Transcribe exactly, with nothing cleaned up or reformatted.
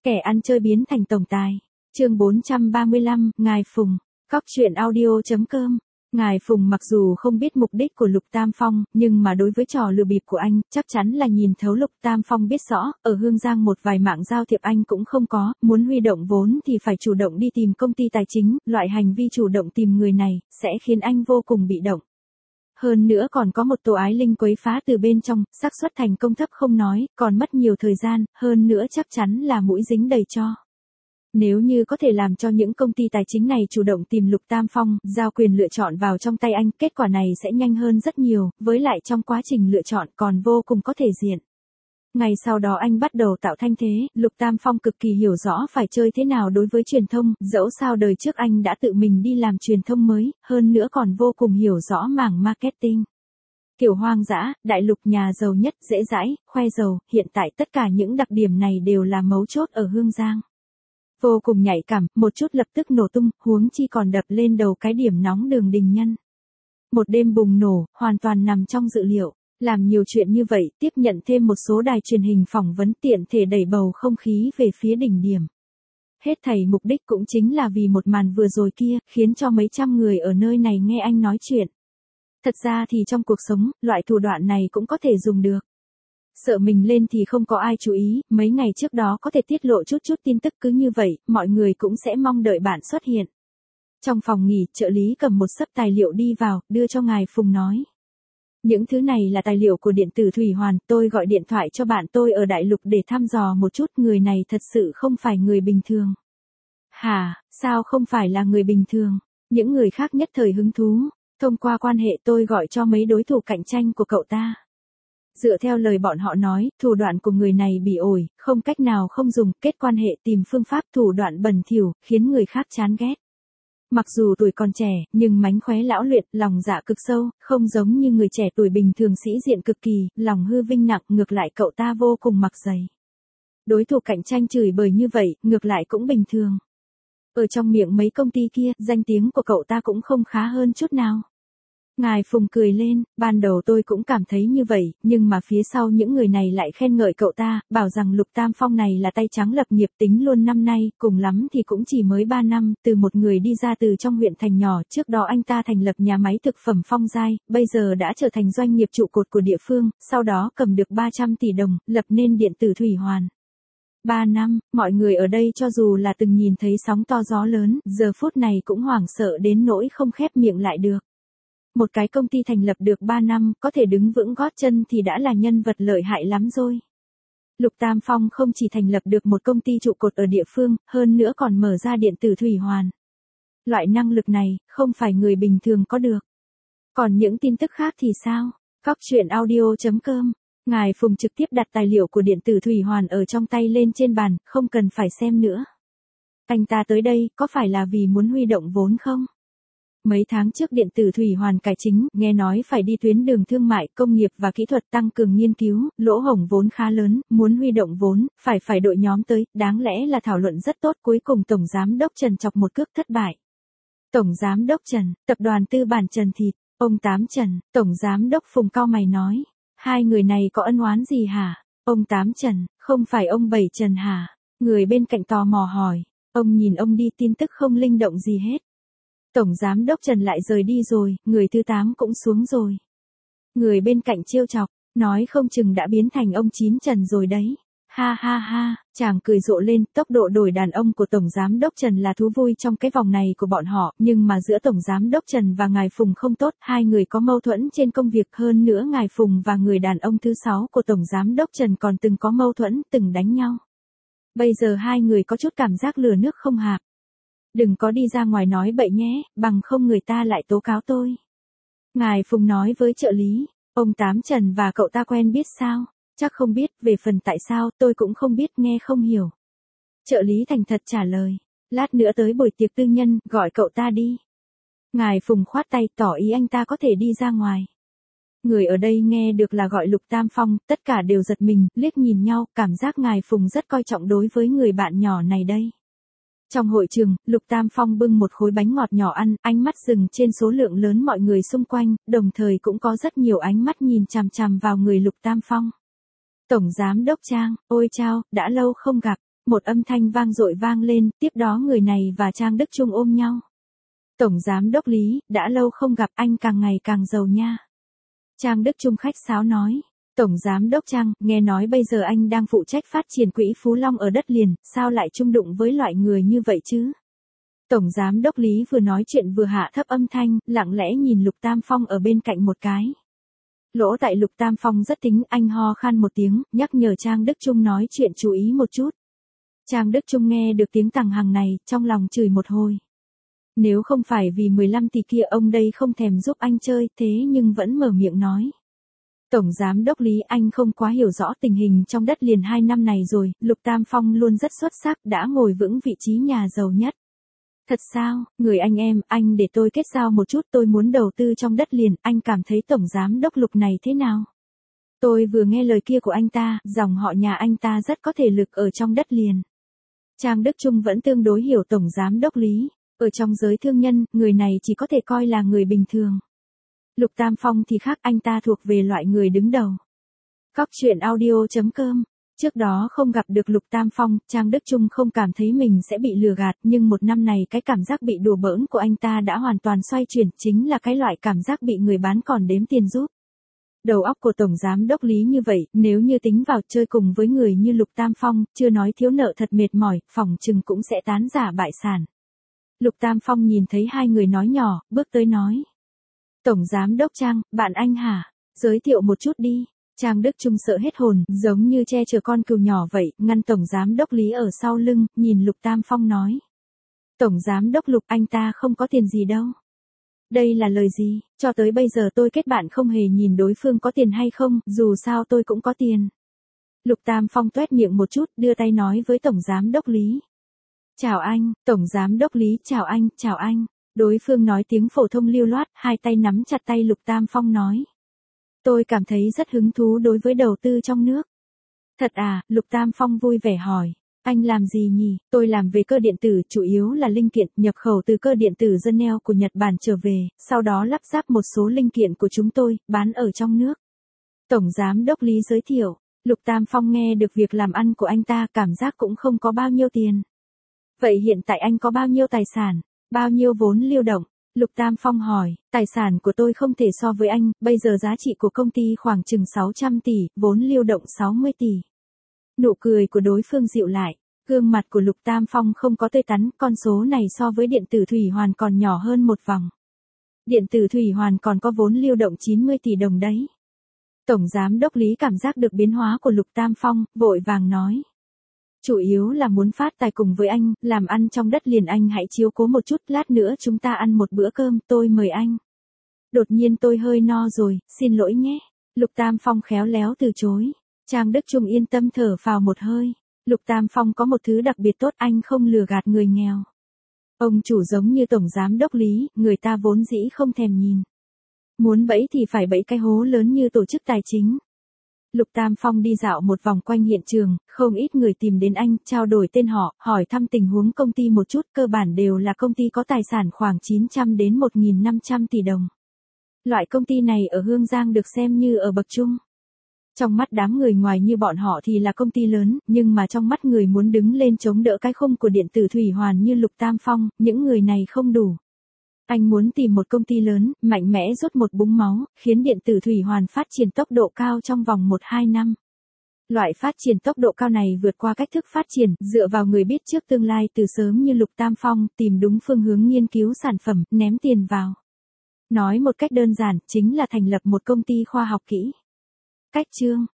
Kẻ ăn chơi biến thành tổng tài. Chương bốn trăm ba mươi lăm, Ngài Phùng. Cóc truyện audio chấm com. Ngài Phùng mặc dù không biết mục đích của Lục Tam Phong, nhưng mà đối với trò lừa bịp của anh, chắc chắn là nhìn thấu. Lục Tam Phong biết rõ, ở Hương Giang một vài mạng giao thiệp anh cũng không có, muốn huy động vốn thì phải chủ động đi tìm công ty tài chính, loại hành vi chủ động tìm người này, sẽ khiến anh vô cùng bị động. Hơn nữa còn có một Tô Ái Linh quấy phá từ bên trong, xác suất thành công thấp không nói, còn mất nhiều thời gian, hơn nữa chắc chắn là mũi dính đầy tro. Nếu như có thể làm cho những công ty tài chính này chủ động tìm Lục Tam Phong, giao quyền lựa chọn vào trong tay anh, kết quả này sẽ nhanh hơn rất nhiều, với lại trong quá trình lựa chọn còn vô cùng có thể diện. Ngày sau đó anh bắt đầu tạo thanh thế, Lục Tam Phong cực kỳ hiểu rõ phải chơi thế nào đối với truyền thông, dẫu sao đời trước anh đã tự mình đi làm truyền thông mới, hơn nữa còn vô cùng hiểu rõ mảng marketing. Kiểu hoang dã, đại lục nhà giàu nhất, dễ dãi, khoe giàu, hiện tại tất cả những đặc điểm này đều là mấu chốt ở Hương Giang. Vô cùng nhạy cảm, một chút lập tức nổ tung, huống chi còn đập lên đầu cái điểm nóng Đường Đình Nhân. Một đêm bùng nổ, hoàn toàn nằm trong dự liệu. Làm nhiều chuyện như vậy, tiếp nhận thêm một số đài truyền hình phỏng vấn, tiện thể đẩy bầu không khí về phía đỉnh điểm. Hết thảy mục đích cũng chính là vì một màn vừa rồi kia, khiến cho mấy trăm người ở nơi này nghe anh nói chuyện. Thật ra thì trong cuộc sống, loại thủ đoạn này cũng có thể dùng được. Sợ mình lên thì không có ai chú ý, mấy ngày trước đó có thể tiết lộ chút chút tin tức, cứ như vậy, mọi người cũng sẽ mong đợi bạn xuất hiện. Trong phòng nghỉ, trợ lý cầm một xấp tài liệu đi vào, đưa cho ngài Phùng nói. Những thứ này là tài liệu của điện tử Thủy Hoàn, tôi gọi điện thoại cho bạn tôi ở Đại Lục để thăm dò một chút, người này thật sự không phải người bình thường. Hả, sao không phải là người bình thường? Những người khác nhất thời hứng thú, thông qua quan hệ tôi gọi cho mấy đối thủ cạnh tranh của cậu ta. Dựa theo lời bọn họ nói, thủ đoạn của người này bị ổi, không cách nào không dùng, kết quan hệ tìm phương pháp thủ đoạn bẩn thỉu, khiến người khác chán ghét. Mặc dù tuổi còn trẻ, nhưng mánh khóe lão luyện, lòng dạ cực sâu, không giống như người trẻ tuổi bình thường sĩ diện cực kỳ, lòng hư vinh nặng, ngược lại cậu ta vô cùng mặc dày. Đối thủ cạnh tranh chửi bới như vậy, ngược lại cũng bình thường. Ở trong miệng mấy công ty kia, danh tiếng của cậu ta cũng không khá hơn chút nào. Ngài Phùng cười lên, ban đầu tôi cũng cảm thấy như vậy, nhưng mà phía sau những người này lại khen ngợi cậu ta, bảo rằng Lục Tam Phong này là tay trắng lập nghiệp, tính luôn năm nay, cùng lắm thì cũng chỉ mới ba năm, từ một người đi ra từ trong huyện thành nhỏ, trước đó anh ta thành lập nhà máy thực phẩm Phong Giai, bây giờ đã trở thành doanh nghiệp trụ cột của địa phương, sau đó cầm được ba trăm tỷ đồng, lập nên điện tử Thủy Hoàn. Ba năm, mọi người ở đây cho dù là từng nhìn thấy sóng to gió lớn, giờ phút này cũng hoảng sợ đến nỗi không khép miệng lại được. Một cái công ty thành lập được ba năm, có thể đứng vững gót chân thì đã là nhân vật lợi hại lắm rồi. Lục Tam Phong không chỉ thành lập được một công ty trụ cột ở địa phương, hơn nữa còn mở ra điện tử Thủy Hoàn. Loại năng lực này, không phải người bình thường có được. Còn những tin tức khác thì sao? Cóc truyện audio chấm com. Ngài Phùng trực tiếp đặt tài liệu của điện tử Thủy Hoàn ở trong tay lên trên bàn, không cần phải xem nữa. Anh ta tới đây, có phải là vì muốn huy động vốn không? Mấy tháng trước điện tử Thủy Hoàn cải chính, nghe nói phải đi tuyến đường thương mại, công nghiệp và kỹ thuật tăng cường nghiên cứu, lỗ hổng vốn khá lớn, muốn huy động vốn, phải phải đội nhóm tới, đáng lẽ là thảo luận rất tốt, cuối cùng Tổng Giám đốc Trần chọc một cước thất bại. Tổng Giám đốc Trần, Tập đoàn Tư bản Trần Thịt, ông Tám Trần, Tổng Giám đốc Phùng cau mày nói, hai người này có ân oán gì hả? Ông Tám Trần, không phải ông Bảy Trần hả? Người bên cạnh tò mò hỏi, ông nhìn ông đi, tin tức không linh động gì hết. Tổng Giám đốc Trần lại rời đi rồi, người thứ tám cũng xuống rồi. Người bên cạnh trêu chọc, nói không chừng đã biến thành ông Chín Trần rồi đấy. Ha ha ha, chàng cười rộ lên, tốc độ đổi đàn ông của Tổng Giám đốc Trần là thú vui trong cái vòng này của bọn họ, nhưng mà giữa Tổng Giám đốc Trần và ngài Phùng không tốt, hai người có mâu thuẫn trên công việc, hơn nữa ngài Phùng và người đàn ông thứ sáu của Tổng Giám đốc Trần còn từng có mâu thuẫn, từng đánh nhau. Bây giờ hai người có chút cảm giác lừa nước không hạp. Đừng có đi ra ngoài nói bậy nhé, bằng không người ta lại tố cáo tôi. Ngài Phùng nói với trợ lý, ông Tám Trần và cậu ta quen biết sao? Chắc không biết, về phần tại sao tôi cũng không biết, nghe không hiểu. Trợ lý thành thật trả lời, lát nữa tới buổi tiệc tư nhân, gọi cậu ta đi. Ngài Phùng khoát tay tỏ ý anh ta có thể đi ra ngoài. Người ở đây nghe được là gọi Lục Tam Phong, tất cả đều giật mình, liếc nhìn nhau, cảm giác ngài Phùng rất coi trọng đối với người bạn nhỏ này đây. Trong hội trường, Lục Tam Phong bưng một khối bánh ngọt nhỏ ăn, ánh mắt dừng trên số lượng lớn mọi người xung quanh, đồng thời cũng có rất nhiều ánh mắt nhìn chằm chằm vào người Lục Tam Phong. Tổng Giám đốc Trang, ôi chao, đã lâu không gặp. một âm thanh vang dội vang lên, tiếp đó người này và Trang Đức Trung ôm nhau. Tổng Giám đốc Lý, đã lâu không gặp, anh càng ngày càng giàu nha. Trang Đức Trung khách sáo nói. Tổng Giám đốc Trang, nghe nói bây giờ anh đang phụ trách phát triển quỹ Phú Long ở đất liền, sao lại chung đụng với loại người như vậy chứ? Tổng Giám đốc Lý vừa nói chuyện vừa hạ thấp âm thanh, lặng lẽ nhìn Lục Tam Phong ở bên cạnh một cái. Lỗ tại Lục Tam Phong rất tính, anh ho khan một tiếng, nhắc nhở Trang Đức Trung nói chuyện chú ý một chút. Trang Đức Trung nghe được tiếng tằng hằng này, trong lòng chửi một hồi. Nếu không phải vì mười lăm tỷ kia ông đây không thèm giúp anh chơi, thế nhưng vẫn mở miệng nói. Tổng Giám đốc Lý, anh không quá hiểu rõ tình hình trong đất liền hai năm này rồi, Lục Tam Phong luôn rất xuất sắc, đã ngồi vững vị trí nhà giàu nhất. Thật sao, người anh em, anh để tôi kết giao một chút, tôi muốn đầu tư trong đất liền, anh cảm thấy Tổng Giám đốc Lục này thế nào? Tôi vừa nghe lời kia của anh ta, dòng họ nhà anh ta rất có thể lực ở trong đất liền. Trang Đức Trung vẫn tương đối hiểu Tổng Giám đốc Lý, ở trong giới thương nhân, người này chỉ có thể coi là người bình thường. Lục Tam Phong thì khác, anh ta thuộc về loại người đứng đầu. Cóc truyện audio chấm com. Trước đó không gặp được Lục Tam Phong, Trang Đức Trung không cảm thấy mình sẽ bị lừa gạt, nhưng một năm này cái cảm giác bị đùa bỡn của anh ta đã hoàn toàn xoay chuyển, chính là cái loại cảm giác bị người bán còn đếm tiền giúp. Đầu óc của Tổng Giám đốc Lý như vậy, nếu như tính vào chơi cùng với người như Lục Tam Phong, chưa nói thiếu nợ thật mệt mỏi, phỏng chừng cũng sẽ tán giả bại sản. Lục Tam Phong nhìn thấy hai người nói nhỏ, bước tới nói. Tổng Giám đốc Trang, bạn anh hả? Giới thiệu một chút đi. Trang Đức Trung sợ hết hồn, giống như che chở con cừu nhỏ vậy, ngăn Tổng Giám đốc Lý ở sau lưng, nhìn Lục Tam Phong nói. Tổng Giám đốc Lục, anh ta không có tiền gì đâu. Đây là lời gì, cho tới bây giờ tôi kết bạn không hề nhìn đối phương có tiền hay không, dù sao tôi cũng có tiền. Lục Tam Phong toét miệng một chút, đưa tay nói với Tổng Giám đốc Lý. Chào anh, Tổng Giám đốc Lý, chào anh, chào anh. Đối phương nói tiếng phổ thông lưu loát, hai tay nắm chặt tay Lục Tam Phong nói. Tôi cảm thấy rất hứng thú đối với đầu tư trong nước. Thật à, Lục Tam Phong vui vẻ hỏi. Anh làm gì nhỉ? Tôi làm về cơ điện tử, chủ yếu là linh kiện, nhập khẩu từ cơ điện tử Genel của Nhật Bản trở về, sau đó lắp ráp một số linh kiện của chúng tôi, bán ở trong nước. Tổng Giám đốc Lý giới thiệu. Lục Tam Phong nghe được việc làm ăn của anh ta, cảm giác cũng không có bao nhiêu tiền. Vậy hiện tại anh có bao nhiêu tài sản? Bao nhiêu vốn lưu động? Lục Tam Phong hỏi, tài sản của tôi không thể so với anh, bây giờ giá trị của công ty khoảng chừng sáu trăm tỷ, vốn lưu động sáu mươi tỷ. Nụ cười của đối phương dịu lại, gương mặt của Lục Tam Phong không có tươi tắn, con số này so với điện tử Thủy Hoàn còn nhỏ hơn một vòng. Điện tử Thủy Hoàn còn có vốn lưu động chín mươi tỷ đồng đấy. Tổng Giám đốc Lý cảm giác được biến hóa của Lục Tam Phong, vội vàng nói. Chủ yếu là muốn phát tài cùng với anh, làm ăn trong đất liền, anh hãy chiếu cố một chút, lát nữa chúng ta ăn một bữa cơm, tôi mời anh. Đột nhiên tôi hơi no rồi, xin lỗi nhé. Lục Tam Phong khéo léo từ chối. Trang Đức Trung yên tâm thở phào một hơi. Lục Tam Phong có một thứ đặc biệt tốt, anh không lừa gạt người nghèo. Ông chủ giống như Tổng Giám đốc Lý, người ta vốn dĩ không thèm nhìn. Muốn bẫy thì phải bẫy cái hố lớn như tổ chức tài chính. Lục Tam Phong đi dạo một vòng quanh hiện trường, không ít người tìm đến anh, trao đổi tên họ, hỏi thăm tình huống công ty một chút, cơ bản đều là công ty có tài sản khoảng chín trăm đến một nghìn năm trăm tỷ đồng. Loại công ty này ở Hương Giang được xem như ở bậc trung. Trong mắt đám người ngoài như bọn họ thì là công ty lớn, nhưng mà trong mắt người muốn đứng lên chống đỡ cái khung của điện tử Thủy Hoàn như Lục Tam Phong, những người này không đủ. Anh muốn tìm một công ty lớn, mạnh mẽ rút một búng máu, khiến điện tử Thủy Hoàn phát triển tốc độ cao trong vòng một hai năm. Loại phát triển tốc độ cao này vượt qua cách thức phát triển, dựa vào người biết trước tương lai từ sớm như Lục Tam Phong, tìm đúng phương hướng nghiên cứu sản phẩm, ném tiền vào. Nói một cách đơn giản, chính là thành lập một công ty khoa học kỹ. Cách chương